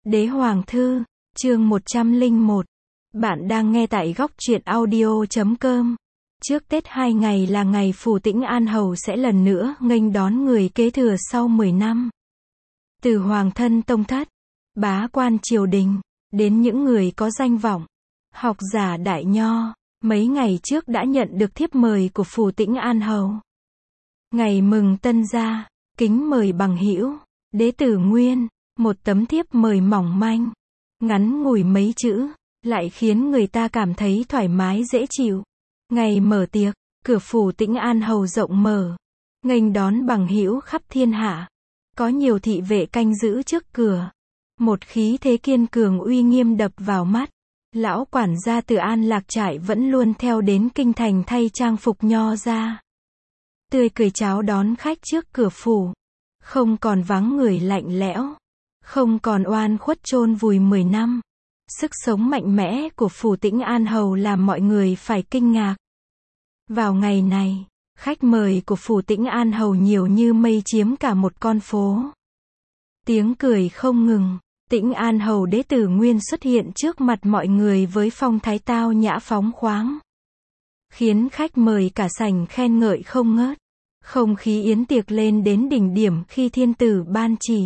Đế Hoàng Thư, chương 101. Bạn đang nghe tại góc truyện audio.com. Trước Tết 2 ngày là ngày Phủ Tĩnh An Hầu sẽ lần nữa nghênh đón người kế thừa sau 10 năm. Từ hoàng thân tông thất, bá quan triều đình, đến những người có danh vọng, học giả đại nho, mấy ngày trước đã nhận được thiếp mời của Phủ Tĩnh An Hầu. Ngày mừng tân gia, kính mời bằng hữu, đế tử Nguyên. Một tấm thiếp mời mỏng manh, ngắn ngủi mấy chữ, lại khiến người ta cảm thấy thoải mái dễ chịu. Ngày mở tiệc, cửa Phủ Tĩnh An Hầu rộng mở, nghênh đón bằng hữu khắp thiên hạ. Có nhiều thị vệ canh giữ trước cửa. Một khí thế kiên cường uy nghiêm đập vào mắt. Lão quản gia từ An Lạc Trại vẫn luôn theo đến kinh thành thay trang phục nho ra. Tươi cười chào đón khách trước cửa phủ. Không còn vắng người lạnh lẽo. Không còn oan khuất chôn vùi 10 năm. Sức sống mạnh mẽ của Phủ Tĩnh An Hầu làm mọi người phải kinh ngạc. Vào ngày này, khách mời của Phủ Tĩnh An Hầu nhiều như mây chiếm cả một con phố. Tiếng cười không ngừng, Tĩnh An Hầu đế tử Nguyên xuất hiện trước mặt mọi người với phong thái tao nhã phóng khoáng. Khiến khách mời cả sảnh khen ngợi không ngớt. Không khí yến tiệc lên đến đỉnh điểm khi thiên tử ban chỉ.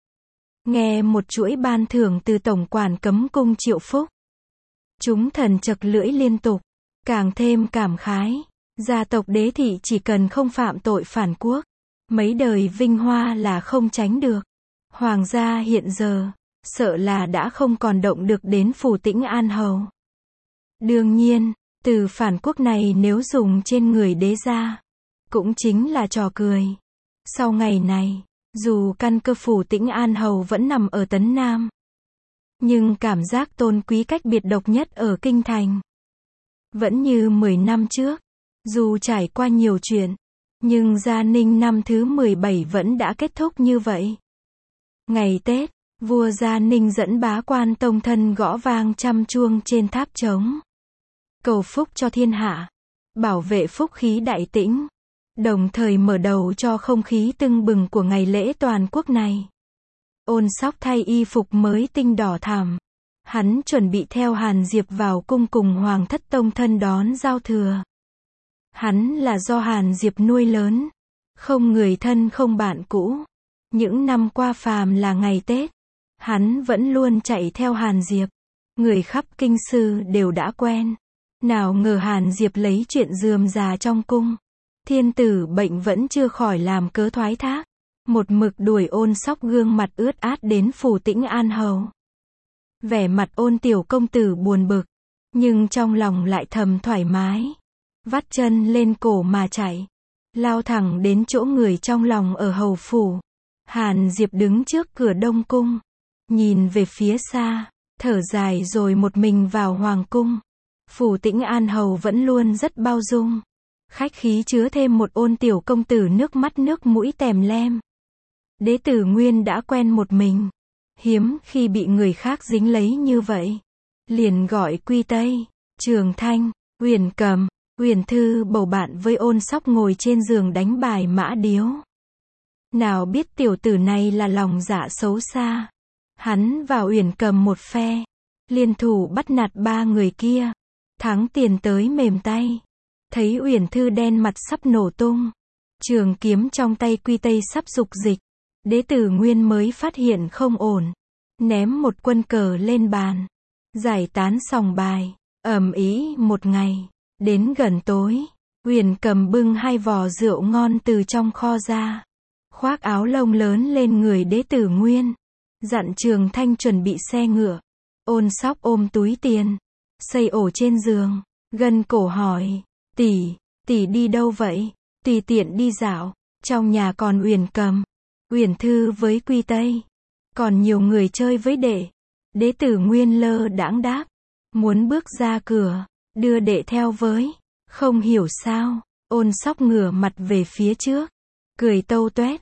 Nghe một chuỗi ban thưởng từ tổng quản cấm cung Triệu Phúc. Chúng thần chật lưỡi liên tục, càng thêm cảm khái. Gia tộc đế thị chỉ cần không phạm tội phản quốc, mấy đời vinh hoa là không tránh được. Hoàng gia hiện giờ, sợ là đã không còn động được đến Phủ Tĩnh An Hầu. Đương nhiên, từ phản quốc này nếu dùng trên người đế gia, cũng chính là trò cười. Sau ngày này, dù căn cơ Phủ Tĩnh An Hầu vẫn nằm ở Tấn Nam, nhưng cảm giác tôn quý cách biệt độc nhất ở kinh thành. Vẫn như 10 năm trước, dù trải qua nhiều chuyện, nhưng Gia Ninh năm thứ 17 vẫn đã kết thúc như vậy. Ngày Tết, vua Gia Ninh dẫn bá quan tông thân gõ vang trăm chuông trên tháp trống. Cầu phúc cho thiên hạ, bảo vệ phúc khí đại tĩnh. Đồng thời mở đầu cho không khí tưng bừng của ngày lễ toàn quốc này. Ôn Sóc thay y phục mới tinh đỏ thẳm. Hắn chuẩn bị theo Hàn Diệp vào cung cùng Hoàng thất tông thân đón giao thừa. Hắn là do Hàn Diệp nuôi lớn. Không người thân không bạn cũ. Những năm qua phàm là ngày Tết, hắn vẫn luôn chạy theo Hàn Diệp. Người khắp kinh sư đều đã quen. Nào ngờ Hàn Diệp lấy chuyện rườm rà trong cung. Thiên tử bệnh vẫn chưa khỏi làm cớ thoái thác. Một mực đuổi Ôn Sóc gương mặt ướt át đến Phủ Tĩnh An Hầu. Vẻ mặt Ôn tiểu công tử buồn bực, nhưng trong lòng lại thầm thoải mái. Vắt chân lên cổ mà chạy, lao thẳng đến chỗ người trong lòng ở hầu phủ. Hàn Diệp đứng trước cửa Đông Cung, nhìn về phía xa, thở dài rồi một mình vào Hoàng Cung. Phủ Tĩnh An Hầu vẫn luôn rất bao dung. Khách khí chứa thêm một Ôn tiểu công tử nước mắt nước mũi tèm lem. Đế tử Nguyên đã quen một mình, hiếm khi bị người khác dính lấy như vậy. Liền gọi Quy Tây, Trường Thanh, Uyển Cầm, Uyển Thư bầu bạn với Ôn Sóc ngồi trên giường đánh bài mã điếu. Nào biết tiểu tử này là lòng dạ xấu xa. Hắn và Uyển Cầm một phe, liên thủ bắt nạt ba người kia, thắng tiền tới mềm tay. Thấy Uyển Thư đen mặt sắp nổ tung, trường kiếm trong tay Quy Tây sắp dục dịch, đế tử Nguyên mới phát hiện không ổn, ném một quân cờ lên bàn, giải tán sòng bài, ầm ĩ một ngày. Đến gần tối, Uyển Cầm bưng 2 vò rượu ngon từ trong kho ra, khoác áo lông lớn lên người đế tử Nguyên, dặn Trường Thanh chuẩn bị xe ngựa. Ôn Sóc ôm túi tiền, xây ổ trên giường, gân cổ hỏi: tỷ đi đâu vậy? Tùy tiện đi dạo, trong nhà còn Uyển Cầm, Uyển Thư với Quy Tây, còn nhiều người chơi với đệ. Đế tử Nguyên lơ đãng đáp, muốn bước ra cửa, đưa đệ theo với. Không hiểu sao, Ôn Sóc ngửa mặt về phía trước, cười tâu tuét: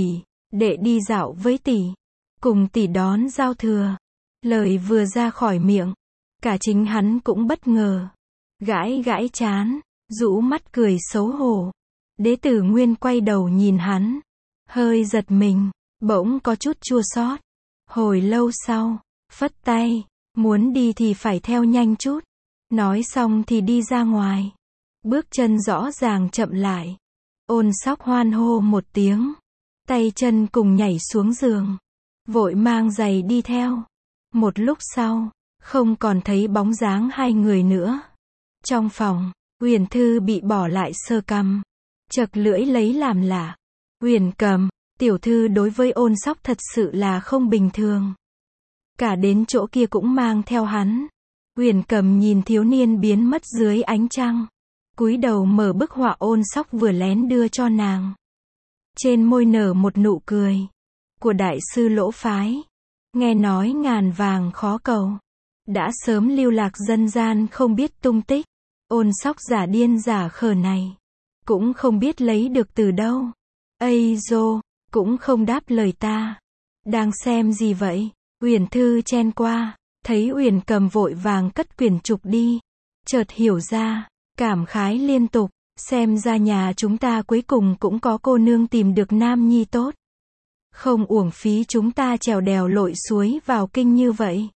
đệ đi dạo với tỷ, cùng tỷ đón giao thừa. Lời vừa ra khỏi miệng, cả chính hắn cũng bất ngờ, gãi gãi trán, rũ mắt cười xấu hổ. Đế tử Nguyên quay đầu nhìn hắn, hơi giật mình, bỗng có chút chua xót. Hồi lâu sau, phất tay, muốn đi thì phải theo nhanh chút. Nói xong thì đi ra ngoài. Bước chân rõ ràng chậm lại. Ôn Sóc hoan hô một tiếng. Tay chân cùng nhảy xuống giường. Vội mang giày đi theo. Một lúc sau, không còn thấy bóng dáng hai người nữa. Trong phòng, Uyển Thư bị bỏ lại sờ cằm. Chật lưỡi lấy làm lạ. Uyển Cầm, tiểu thư đối với Ôn Sóc thật sự là không bình thường. Cả đến chỗ kia cũng mang theo hắn. Uyển Cầm nhìn thiếu niên biến mất dưới ánh trăng. Cúi đầu mở bức họa Ôn Sóc vừa lén đưa cho nàng. Trên môi nở một nụ cười. Của đại sư Lỗ Phái. Nghe nói ngàn vàng khó cầu. Đã sớm lưu lạc dân gian không biết tung tích. Ôn Sóc giả điên giả khờ này. Cũng không biết lấy được từ đâu. Ây dô, cũng không đáp lời ta. Đang xem gì vậy? Uyển Thư chen qua. Thấy Uyển Cầm vội vàng cất quyển trục đi. Chợt hiểu ra. Cảm khái liên tục. Xem ra nhà chúng ta cuối cùng cũng có cô nương tìm được nam nhi tốt. Không uổng phí chúng ta trèo đèo lội suối vào kinh như vậy.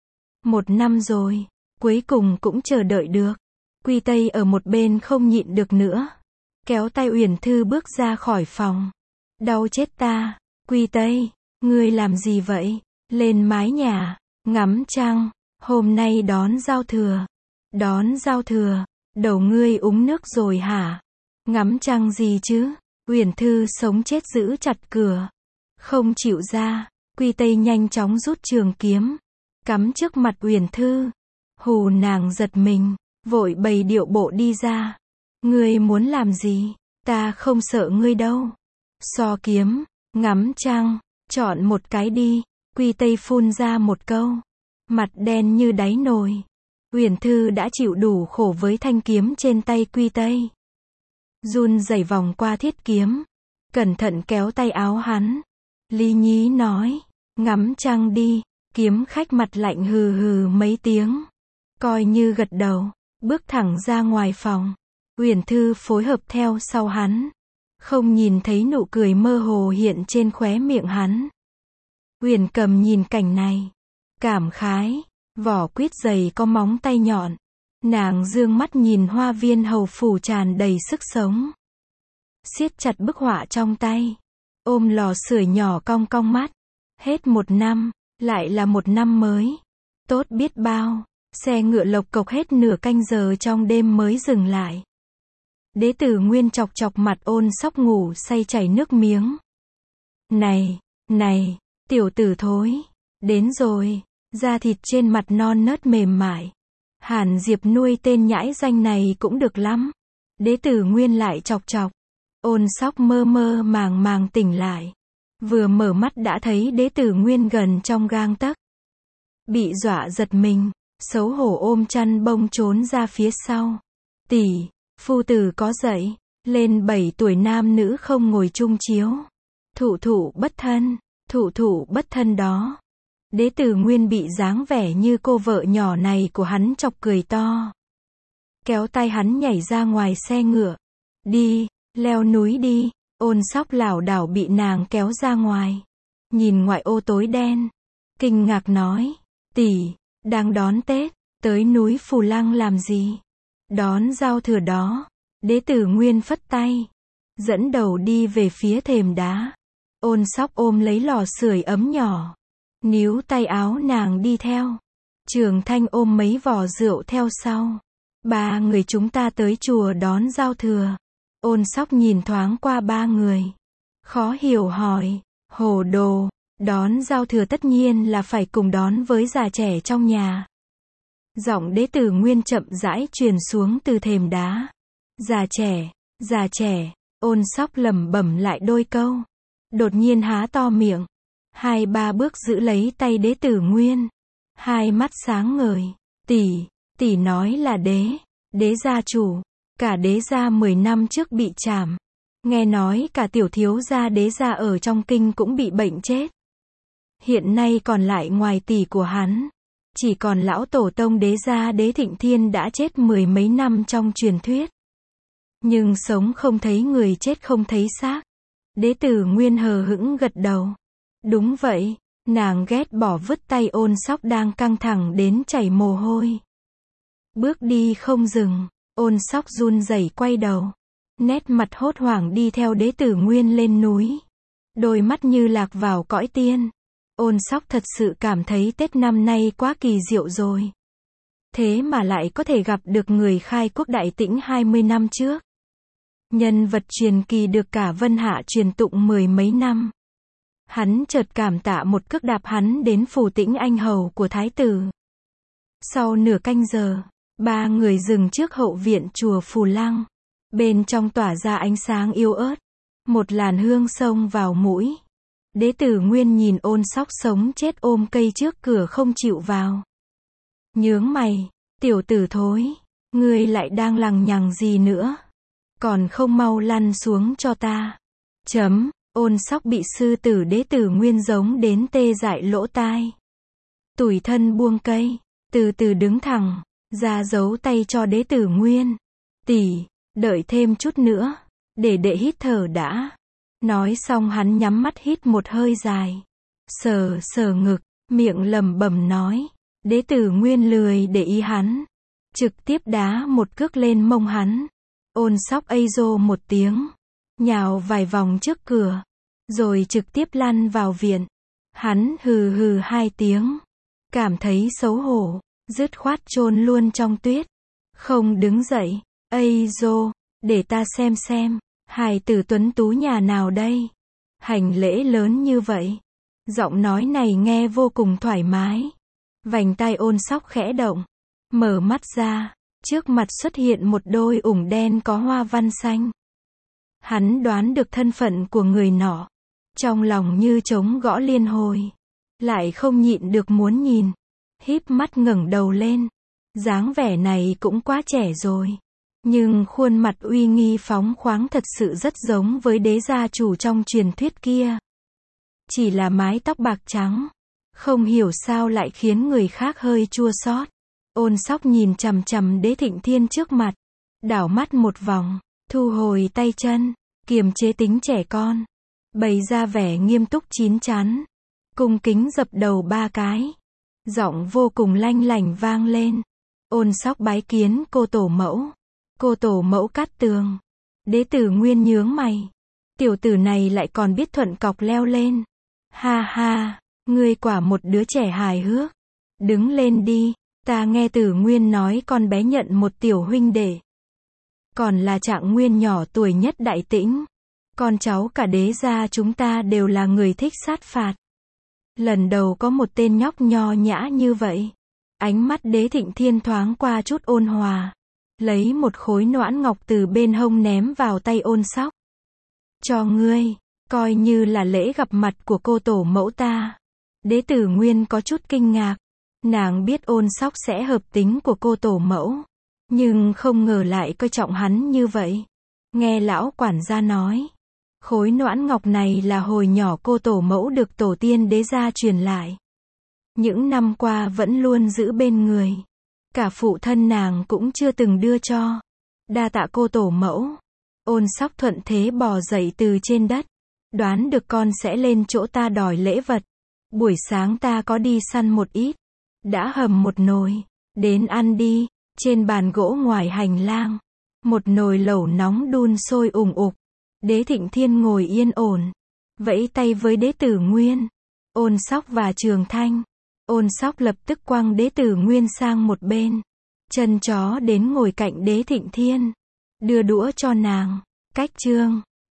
1 năm rồi. Cuối cùng cũng chờ đợi được. Quy Tây ở một bên không nhịn được nữa. Kéo tay Uyển Thư bước ra khỏi phòng. Đau chết ta. Quy Tây, ngươi làm gì vậy? Lên mái nhà, ngắm trăng. Hôm nay đón giao thừa. Đón giao thừa. Đầu ngươi uống nước rồi hả? Ngắm trăng gì chứ? Uyển Thư sống chết giữ chặt cửa. Không chịu ra. Quy Tây nhanh chóng rút trường kiếm. Cắm trước mặt Uyển Thư. Hù nàng giật mình. Vội bày điệu bộ đi ra. Ngươi muốn làm gì? Ta không sợ ngươi đâu. So kiếm, ngắm trăng, chọn một cái đi. Quy Tây phun ra một câu. Mặt đen như đáy nồi. Uyển Thư đã chịu đủ khổ với thanh kiếm trên tay Quy Tây. Run rẩy vòng qua thiết kiếm. Cẩn thận kéo tay áo hắn. Lý nhí nói. Ngắm trăng đi. Kiếm khách mặt lạnh hừ hừ mấy tiếng. Coi như gật đầu. Bước thẳng ra ngoài phòng. Uyển Thư phối hợp theo sau hắn. Không nhìn thấy nụ cười mơ hồ hiện trên khóe miệng hắn. Uyển Cầm nhìn cảnh này. Cảm khái. Vỏ quýt dày có móng tay nhọn. Nàng dương mắt nhìn hoa viên hầu phủ tràn đầy sức sống. Siết chặt bức họa trong tay. Ôm lò sưởi nhỏ cong cong mắt. Hết 1 năm, lại là 1 năm mới. Tốt biết bao. Xe ngựa lộc cộc hết nửa canh giờ trong đêm mới dừng lại. Đế tử Nguyên chọc chọc mặt Ôn Sóc ngủ say chảy nước miếng. Này, tiểu tử thối. Đến rồi. Da thịt trên mặt non nớt mềm mại. Hàn Diệp nuôi tên nhãi danh này cũng được lắm. Đế tử Nguyên lại chọc chọc. Ôn Sóc mơ mơ màng màng tỉnh lại. Vừa mở mắt đã thấy đế tử Nguyên gần trong gang tấc. Bị dọa giật mình. Xấu hổ ôm chăn bông trốn ra phía sau. Tỷ, phu tử có dậy. Lên 7 tuổi nam nữ không ngồi chung chiếu. Thụ bất thân đó. Đế tử Nguyên bị dáng vẻ như cô vợ nhỏ này của hắn chọc cười to. Kéo tay hắn nhảy ra ngoài xe ngựa. Đi, leo núi đi. Ôn Sóc lảo đảo bị nàng kéo ra ngoài. Nhìn ngoại ô tối đen. Kinh ngạc nói. Tỷ, đang đón Tết. Tới núi Phù Lăng làm gì? Đón giao thừa đó. Đế tử Nguyên phất tay. Dẫn đầu đi về phía thềm đá. Ôn Sóc ôm lấy lò sưởi ấm nhỏ. Níu tay áo nàng đi theo. Trường Thanh ôm mấy vò rượu theo sau. 3 người chúng ta tới chùa đón giao thừa. Ôn Sóc nhìn thoáng qua 3 người. Khó hiểu hỏi. Hồ đồ. Đón giao thừa tất nhiên là phải cùng đón với già trẻ trong nhà. Giọng đế tử Nguyên chậm rãi truyền xuống từ thềm đá. Già trẻ. Ôn Sóc lẩm bẩm lại đôi câu. Đột nhiên há to miệng. 2-3 bước giữ lấy tay đế tử Nguyên. Hai mắt sáng ngời. Tỷ nói là đế gia chủ. Cả đế gia 10 năm trước bị trảm. Nghe nói cả tiểu thiếu gia đế gia ở trong kinh cũng bị bệnh chết. Hiện nay còn lại ngoài tỷ của hắn. Chỉ còn lão tổ tông đế gia đế Thịnh Thiên đã chết 10 mấy năm trong truyền thuyết. Nhưng sống không thấy người, chết không thấy xác. Đế tử Nguyên hờ hững gật đầu. Đúng vậy, Nàng ghét bỏ vứt tay Ôn Sóc đang căng thẳng đến chảy mồ hôi. Bước đi không dừng, Ôn Sóc run rẩy quay đầu. Nét mặt hốt hoảng đi theo Đế Tử Nguyên lên núi. Đôi mắt như lạc vào cõi tiên. Ôn Sóc thật sự cảm thấy Tết năm nay quá kỳ diệu rồi. Thế mà lại có thể gặp được người khai quốc đại tĩnh 20 năm trước. Nhân vật truyền kỳ được cả Vân Hạ truyền tụng mười mấy năm. Hắn chợt cảm tạ một cước đạp hắn đến phủ Tĩnh Anh hầu của thái tử. Sau nửa canh giờ, ba người dừng trước hậu viện chùa Phù Lăng. Bên trong tỏa ra ánh sáng yếu ớt. Một làn hương xông vào mũi. Đế Tử Nguyên nhìn Ôn Sóc sống chết ôm cây trước cửa không chịu vào. Nhướng mày, tiểu tử thối, ngươi lại đang lằng nhằng gì nữa? Còn không mau lăn xuống cho ta. Ôn Sóc bị sư tử Đế Tử Nguyên giống đến tê dại lỗ tai. Tủi thân buông cây, từ từ đứng thẳng, ra giấu tay cho Đế Tử Nguyên. Tỷ, đợi thêm chút nữa, để đệ hít thở đã. Nói xong hắn nhắm mắt hít một hơi dài. Sờ sờ ngực, miệng lẩm bẩm nói. Đế Tử Nguyên lười để ý hắn. Trực tiếp đá một cước lên mông hắn. Ôn Sóc ây rô một tiếng. Nhào vài vòng trước cửa. Rồi trực tiếp lăn vào viện. Hắn hừ hừ hai tiếng. Cảm thấy xấu hổ. Dứt khoát chôn luôn trong tuyết. Không đứng dậy. Ây rô, để ta xem. Hài tử tuấn tú nhà nào đây? Hành lễ lớn như vậy. Giọng nói này nghe vô cùng thoải mái. Vành tai Ôn Sóc khẽ động. Mở mắt ra. Trước mặt xuất hiện một đôi ủng đen có hoa văn xanh. Hắn đoán được thân phận của người nọ. Trong lòng như trống gõ liên hồi. Lại không nhịn được muốn nhìn. Híp mắt ngẩng đầu lên. Dáng vẻ này cũng quá trẻ rồi. Nhưng khuôn mặt uy nghi phóng khoáng thật sự rất giống với đế gia chủ trong truyền thuyết kia. Chỉ là mái tóc bạc trắng. Không hiểu sao lại khiến người khác hơi chua xót. Ôn Sóc nhìn chằm chằm Đế Thịnh Thiên trước mặt. Đảo mắt một vòng. Thu hồi tay chân. Kiềm chế tính trẻ con. Bày ra vẻ nghiêm túc chín chắn. Cung kính dập đầu ba cái. Giọng vô cùng lanh lảnh vang lên. Ôn Sóc bái kiến cô tổ mẫu. Cô tổ mẫu Cát Tường. Đế Tử Nguyên nhướng mày. Tiểu tử này lại còn biết thuận cọc leo lên. Ha ha, ngươi quả một đứa trẻ hài hước. Đứng lên đi, ta nghe Tử Nguyên nói con bé nhận một tiểu huynh đệ. Còn là Trạng Nguyên nhỏ tuổi nhất Đại Tĩnh. Con cháu cả đế gia chúng ta đều là người thích sát phạt. Lần đầu có một tên nhóc nho nhã như vậy. Ánh mắt Đế Thịnh Thiên thoáng qua chút ôn hòa. Lấy một khối noãn ngọc từ bên hông ném vào tay Ôn Sóc. Cho ngươi, coi như là lễ gặp mặt của cô tổ mẫu ta. Đế Tử Nguyên có chút kinh ngạc. Nàng biết Ôn Sóc sẽ hợp tính của cô tổ mẫu. Nhưng không ngờ lại coi trọng hắn như vậy. Nghe lão quản gia nói. Khối noãn ngọc này là hồi nhỏ cô tổ mẫu được tổ tiên đế gia truyền lại. Những năm qua vẫn luôn giữ bên người. Cả phụ thân nàng cũng chưa từng đưa cho. Đa tạ cô tổ mẫu. Ôn Sóc thuận thế bò dậy từ trên đất. Đoán được con sẽ lên chỗ ta đòi lễ vật. Buổi sáng ta có đi săn một ít. Đã hầm một nồi. Đến ăn đi. Trên bàn gỗ ngoài hành lang. Một nồi lẩu nóng đun sôi ùng ục. Đế Thịnh Thiên ngồi yên ổn. Vẫy tay với Đế Tử Nguyên. Ôn Sóc và Trường Thanh. Ôn Sóc lập tức quăng Đế Tử Nguyên sang một bên. Chân chó đến ngồi cạnh Đế Thịnh Thiên. Đưa đũa cho nàng. Cách chương.